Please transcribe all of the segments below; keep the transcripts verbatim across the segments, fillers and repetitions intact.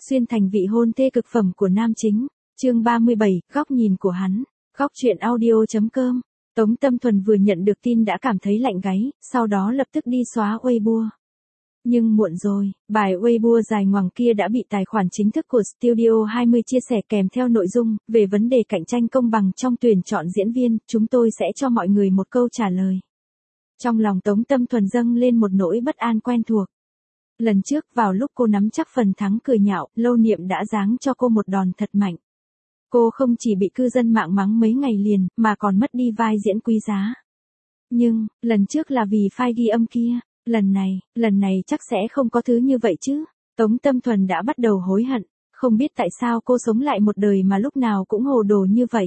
xuyên thành vị hôn thê cực phẩm của nam chính. Chương ba mươi bảy, góc nhìn của hắn. Góc truyện audio.com. Tống Tâm Thuần vừa nhận được tin đã cảm thấy lạnh gáy, sau đó lập tức đi xóa Weibo. Nhưng muộn rồi, bài Weibo dài ngoằng kia đã bị tài khoản chính thức của Studio hai mươi chia sẻ kèm theo nội dung về vấn đề cạnh tranh công bằng trong tuyển chọn diễn viên, chúng tôi sẽ cho mọi người một câu trả lời. Trong lòng Tống Tâm Thuần dâng lên một nỗi bất an quen thuộc. Lần trước vào lúc cô nắm chắc phần thắng cười nhạo, Lâu Niệm đã giáng cho cô một đòn thật mạnh. Cô không chỉ bị cư dân mạng mắng mấy ngày liền, mà còn mất đi vai diễn quý giá. Nhưng, lần trước là vì file ghi âm kia, lần này, lần này chắc sẽ không có thứ như vậy chứ. Tống Tâm Thuần đã bắt đầu hối hận, không biết tại sao cô sống lại một đời mà lúc nào cũng hồ đồ như vậy.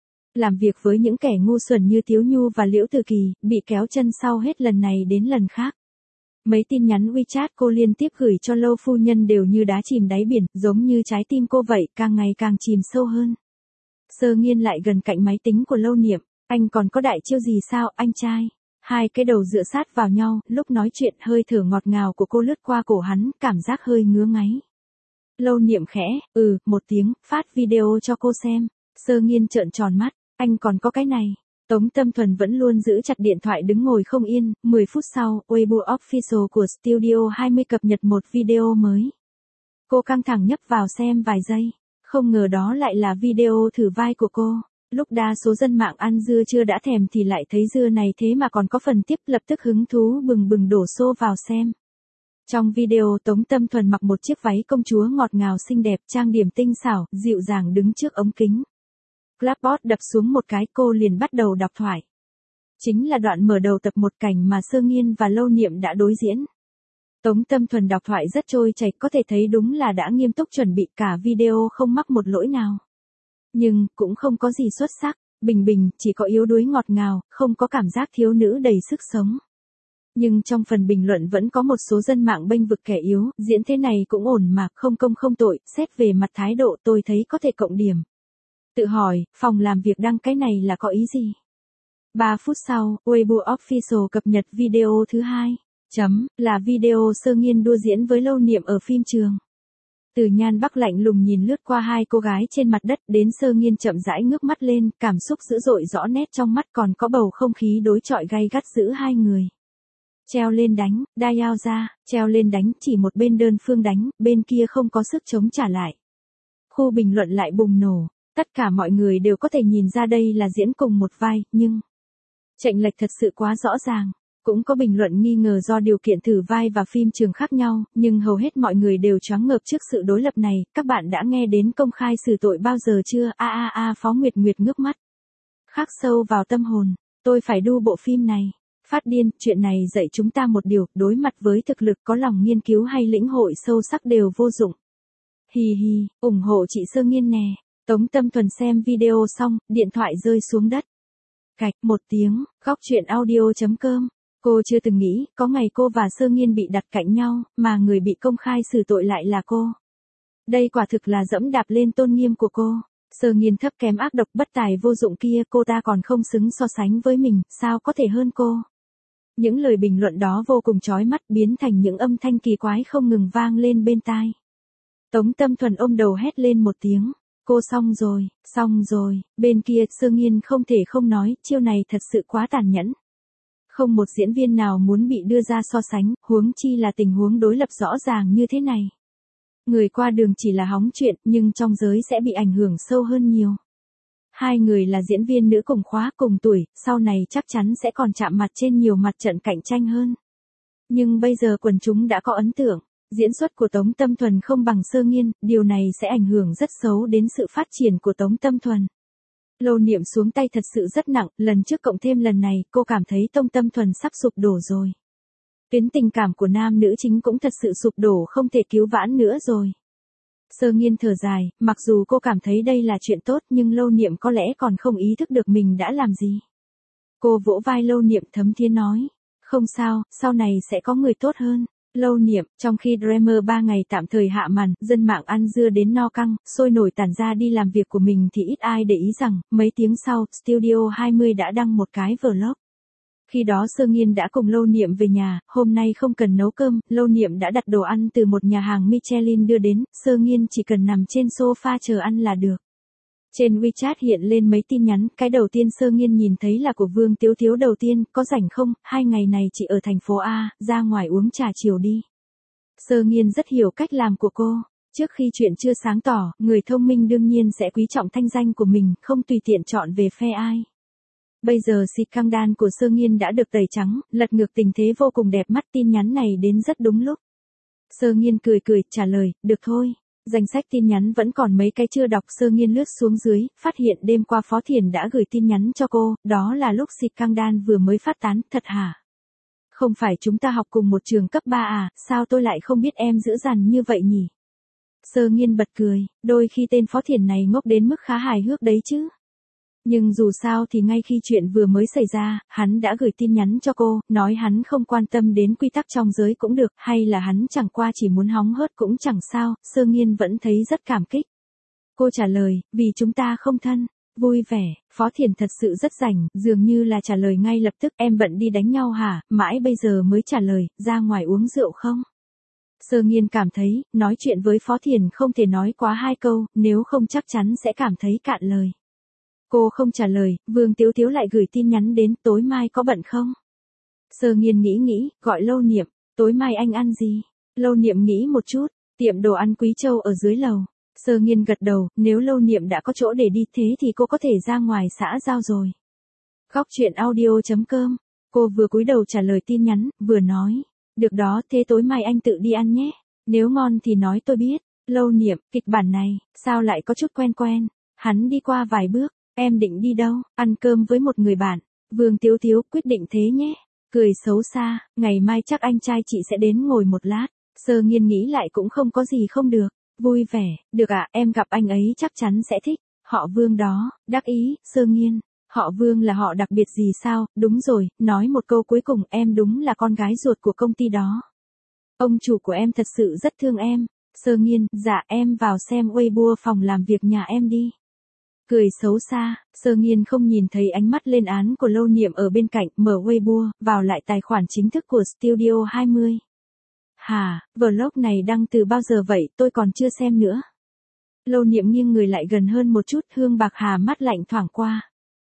Làm việc với những kẻ ngu xuẩn như Tiếu Nhu và Liễu Từ Kỳ, bị kéo chân sau hết lần này đến lần khác. Mấy tin nhắn WeChat cô liên tiếp gửi cho Lâu phu nhân đều như đá chìm đáy biển, giống như trái tim cô vậy, càng ngày càng chìm sâu hơn. Sơ Nghiên lại gần cạnh máy tính của Lâu Niệm, anh còn có đại chiêu gì sao, anh trai? Hai cái đầu dựa sát vào nhau, lúc nói chuyện hơi thở ngọt ngào của cô lướt qua cổ hắn, cảm giác hơi ngứa ngáy. Lâu Niệm khẽ, ừ, một tiếng, phát video cho cô xem. Sơ Nghiên trợn tròn mắt, anh còn có cái này. Tống Tâm Thuần vẫn luôn giữ chặt điện thoại đứng ngồi không yên, mười phút sau, Weibo Official của Studio hai mươi cập nhật một video mới. Cô căng thẳng nhấp vào xem vài giây, không ngờ đó lại là video thử vai của cô. Lúc đa số dân mạng ăn dưa chưa đã thèm thì lại thấy dưa này thế mà còn có phần tiếp, lập tức hứng thú bừng bừng đổ xô vào xem. Trong video Tống Tâm Thuần mặc một chiếc váy công chúa ngọt ngào xinh đẹp, trang điểm tinh xảo, dịu dàng đứng trước ống kính. Clapboard đập xuống một cái, cô liền bắt đầu đọc thoại. Chính là đoạn mở đầu tập một cảnh mà Sơ Nghiên và Lâu Niệm đã đối diễn. Tống Tâm Thuần đọc thoại rất trôi chảy, có thể thấy đúng là đã nghiêm túc chuẩn bị, cả video không mắc một lỗi nào. Nhưng, cũng không có gì xuất sắc, bình bình, chỉ có yếu đuối ngọt ngào, không có cảm giác thiếu nữ đầy sức sống. Nhưng trong phần bình luận vẫn có một số dân mạng bênh vực kẻ yếu, diễn thế này cũng ổn mà, không công không tội, xét về mặt thái độ tôi thấy có thể cộng điểm. Tự hỏi, phòng làm việc đăng cái này là có ý gì? ba phút sau, Weibo Official cập nhật video thứ hai. Chấm, là video Sơ Nghiên đua diễn với Lâu Niệm ở phim trường. Từ Nhan Bắc lạnh lùng nhìn lướt qua hai cô gái trên mặt đất đến Sơ Nghiên chậm rãi ngước mắt lên, cảm xúc dữ dội rõ nét trong mắt, còn có bầu không khí đối chọi gay gắt giữa hai người. Treo lên đánh, đai ao ra, treo lên đánh, chỉ một bên đơn phương đánh, bên kia không có sức chống trả lại. Khu bình luận lại bùng nổ. Tất cả mọi người đều có thể nhìn ra đây là diễn cùng một vai, nhưng chênh lệch thật sự quá rõ ràng. Cũng có bình luận nghi ngờ do điều kiện thử vai và phim trường khác nhau, nhưng hầu hết mọi người đều choáng ngợp trước sự đối lập này. Các bạn đã nghe đến công khai xử tội bao giờ chưa? A a a Phó Nguyệt Nguyệt ngước mắt. Khắc sâu vào tâm hồn, tôi phải đu bộ phim này. Phát điên, chuyện này dạy chúng ta một điều, đối mặt với thực lực có lòng nghiên cứu hay lĩnh hội sâu sắc đều vô dụng. Hì hì, ủng hộ chị Sơ Nghiên nè. Tống Tâm Thuần xem video xong, điện thoại rơi xuống đất. Cạch một tiếng, góc truyện audio.com. Cô chưa từng nghĩ, có ngày cô và Sơ Nghiên bị đặt cạnh nhau, mà người bị công khai xử tội lại là cô. Đây quả thực là dẫm đạp lên tôn nghiêm của cô. Sơ Nghiên thấp kém ác độc bất tài vô dụng kia, cô ta còn không xứng so sánh với mình, sao có thể hơn cô. Những lời bình luận đó vô cùng chói mắt, biến thành những âm thanh kỳ quái không ngừng vang lên bên tai. Tống Tâm Thuần ôm đầu hét lên một tiếng. Cô xong rồi, xong rồi, bên kia Sơ Nghiên không thể không nói, chiêu này thật sự quá tàn nhẫn. Không một diễn viên nào muốn bị đưa ra so sánh, huống chi là tình huống đối lập rõ ràng như thế này. Người qua đường chỉ là hóng chuyện, nhưng trong giới sẽ bị ảnh hưởng sâu hơn nhiều. Hai người là diễn viên nữ cùng khóa cùng tuổi, sau này chắc chắn sẽ còn chạm mặt trên nhiều mặt trận cạnh tranh hơn. Nhưng bây giờ quần chúng đã có ấn tượng. Diễn xuất của Tống Tâm Thuần không bằng Sơ Nghiên, điều này sẽ ảnh hưởng rất xấu đến sự phát triển của Tống Tâm Thuần. Lâu Niệm xuống tay thật sự rất nặng, lần trước cộng thêm lần này, cô cảm thấy Tống Tâm Thuần sắp sụp đổ rồi. Tuyến tình cảm của nam nữ chính cũng thật sự sụp đổ, không thể cứu vãn nữa rồi. Sơ Nghiên thở dài, mặc dù cô cảm thấy đây là chuyện tốt nhưng Lâu Niệm có lẽ còn không ý thức được mình đã làm gì. Cô vỗ vai Lâu Niệm thấm thía nói, không sao, sau này sẽ có người tốt hơn. Lâu Niệm, trong khi Dreamer ba ngày tạm thời hạ màn, dân mạng ăn dưa đến no căng, sôi nổi tản ra đi làm việc của mình thì ít ai để ý rằng, mấy tiếng sau, Studio hai mươi đã đăng một cái vlog. Khi đó Sơ Nghiên đã cùng Lâu Niệm về nhà, hôm nay không cần nấu cơm, Lâu Niệm đã đặt đồ ăn từ một nhà hàng Michelin đưa đến, Sơ Nghiên chỉ cần nằm trên sofa chờ ăn là được. Trên WeChat hiện lên mấy tin nhắn, cái đầu tiên Sơ Nghiên nhìn thấy là của Vương Tiếu Tiếu đầu tiên, có rảnh không, hai ngày này chị ở thành phố A, ra ngoài uống trà chiều đi. Sơ Nghiên rất hiểu cách làm của cô. Trước khi chuyện chưa sáng tỏ, người thông minh đương nhiên sẽ quý trọng thanh danh của mình, không tùy tiện chọn về phe ai. Bây giờ xịt căng đan của Sơ Nghiên đã được tẩy trắng, lật ngược tình thế vô cùng đẹp mắt, tin nhắn này đến rất đúng lúc. Sơ Nghiên cười cười, trả lời, được thôi. Danh sách tin nhắn vẫn còn mấy cái chưa đọc, Sơ Nghiên lướt xuống dưới, phát hiện đêm qua Phó Thiền đã gửi tin nhắn cho cô, đó là lúc xịt căng đan vừa mới phát tán, thật hả? Không phải chúng ta học cùng một trường cấp ba à, sao tôi lại không biết em dữ dằn như vậy nhỉ? Sơ Nghiên bật cười, đôi khi tên Phó Thiền này ngốc đến mức khá hài hước đấy chứ. Nhưng dù sao thì ngay khi chuyện vừa mới xảy ra, hắn đã gửi tin nhắn cho cô, nói hắn không quan tâm đến quy tắc trong giới cũng được, hay là hắn chẳng qua chỉ muốn hóng hớt cũng chẳng sao, Sơ Nghiên vẫn thấy rất cảm kích. Cô trả lời, vì chúng ta không thân. Vui vẻ, Phó Thiền thật sự rất rảnh, dường như là trả lời ngay lập tức, em bận đi đánh nhau hả, mãi bây giờ mới trả lời, ra ngoài uống rượu không? Sơ Nghiên cảm thấy, nói chuyện với Phó Thiền không thể nói quá hai câu, nếu không chắc chắn sẽ cảm thấy cạn lời. Cô không trả lời, Vương Tiếu Tiếu lại gửi tin nhắn đến, tối mai có bận không? Sơ Nghiên nghĩ nghĩ, gọi Lâu Niệm, tối mai anh ăn gì? Lâu Niệm nghĩ một chút, tiệm đồ ăn Quý Châu ở dưới lầu. Sơ Nghiên gật đầu, nếu Lâu Niệm đã có chỗ để đi thế thì cô có thể ra ngoài xã giao rồi. Góc truyện audio chấm com, cô vừa cúi đầu trả lời tin nhắn, vừa nói, được đó, thế tối mai anh tự đi ăn nhé, nếu ngon thì nói tôi biết. Lâu Niệm, kịch bản này, sao lại có chút quen quen? Hắn đi qua vài bước, em định đi đâu? Ăn cơm với một người bạn. Vương Tiếu Tiếu, quyết định thế nhé. Cười xấu xa, ngày mai chắc anh trai chị sẽ đến ngồi một lát. Sơ Nghiên nghĩ lại cũng không có gì không được. Vui vẻ, được ạ, à, em gặp anh ấy chắc chắn sẽ thích. Họ Vương đó, đắc ý, Sơ Nghiên. Họ Vương là họ đặc biệt gì sao? Đúng rồi, nói một câu cuối cùng, em đúng là con gái ruột của công ty đó. Ông chủ của em thật sự rất thương em. Sơ Nghiên, dạ em vào xem Weibo phòng làm việc nhà em đi. Cười xấu xa, Sơ Nghiên không nhìn thấy ánh mắt lên án của Lâu Niệm ở bên cạnh, mở Weibo, vào lại tài khoản chính thức của Studio hai mươi. Hà, vlog này đăng từ bao giờ vậy, tôi còn chưa xem nữa. Lâu Niệm nghiêng người lại gần hơn một chút, Hương Bạc Hà mắt lạnh thoảng qua.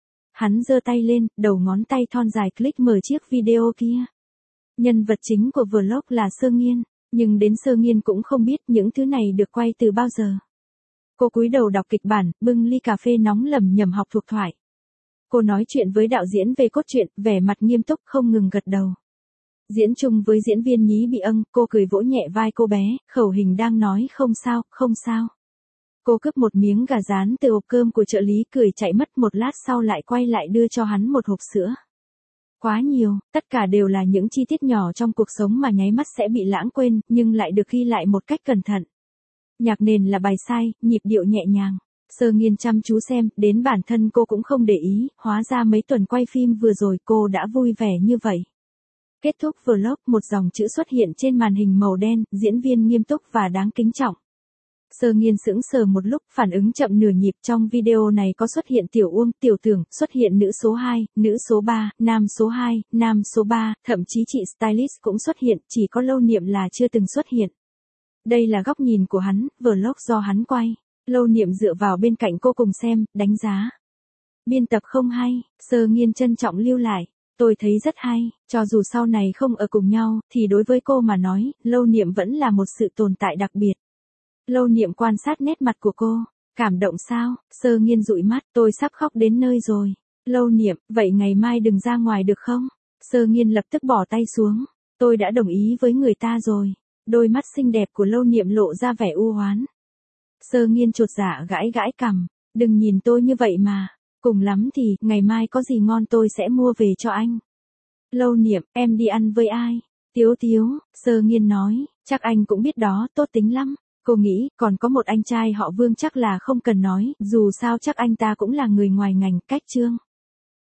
Hắn giơ tay lên, đầu ngón tay thon dài click mở chiếc video kia. Nhân vật chính của vlog là Sơ Nghiên, nhưng đến Sơ Nghiên cũng không biết những thứ này được quay từ bao giờ. Cô cúi đầu đọc kịch bản, bưng ly cà phê nóng lẩm nhẩm học thuộc thoại. Cô nói chuyện với đạo diễn về cốt truyện, vẻ mặt nghiêm túc không ngừng gật đầu. Diễn chung với diễn viên Nhí Bị Âng, cô cười vỗ nhẹ vai cô bé, khẩu hình đang nói không sao, không sao. Cô cướp một miếng gà rán từ hộp cơm của trợ lý, cười chạy mất, một lát sau lại quay lại đưa cho hắn một hộp sữa. Quá nhiều, tất cả đều là những chi tiết nhỏ trong cuộc sống mà nháy mắt sẽ bị lãng quên, nhưng lại được ghi lại một cách cẩn thận. Nhạc nền là bài sai, nhịp điệu nhẹ nhàng. Sơ Nghiên chăm chú xem, đến bản thân cô cũng không để ý, hóa ra mấy tuần quay phim vừa rồi cô đã vui vẻ như vậy. Kết thúc vlog, một dòng chữ xuất hiện trên màn hình màu đen, diễn viên nghiêm túc và đáng kính trọng. Sơ Nghiên sững sờ một lúc, phản ứng chậm nửa nhịp, trong video này có xuất hiện Tiểu Uông, Tiểu Tưởng, xuất hiện nữ số hai, nữ số ba, nam số hai, nam số ba, thậm chí chị stylist cũng xuất hiện, chỉ có Lâu Niệm là chưa từng xuất hiện. Đây là góc nhìn của hắn, vlog do hắn quay. Lâu Niệm dựa vào bên cạnh cô cùng xem, đánh giá. Biên tập không hay, Sơ Nghiên trân trọng lưu lại. Tôi thấy rất hay, cho dù sau này không ở cùng nhau, thì đối với cô mà nói, Lâu Niệm vẫn là một sự tồn tại đặc biệt. Lâu Niệm quan sát nét mặt của cô. Cảm động sao? Sơ Nghiên dụi mắt, tôi sắp khóc đến nơi rồi. Lâu Niệm, vậy ngày mai đừng ra ngoài được không? Sơ Nghiên lập tức bỏ tay xuống. Tôi đã đồng ý với người ta rồi. Đôi mắt xinh đẹp của Lâu Niệm lộ ra vẻ u hoán. Sơ Nghiên chột dạ gãi gãi cằm. Đừng nhìn tôi như vậy mà. Cùng lắm thì, ngày mai có gì ngon tôi sẽ mua về cho anh. Lâu Niệm, em đi ăn với ai? Tiếu Tiếu, Sơ Nghiên nói, chắc anh cũng biết đó, tốt tính lắm. Cô nghĩ, còn có một anh trai họ Vương chắc là không cần nói, dù sao chắc anh ta cũng là người ngoài ngành, cách Trương.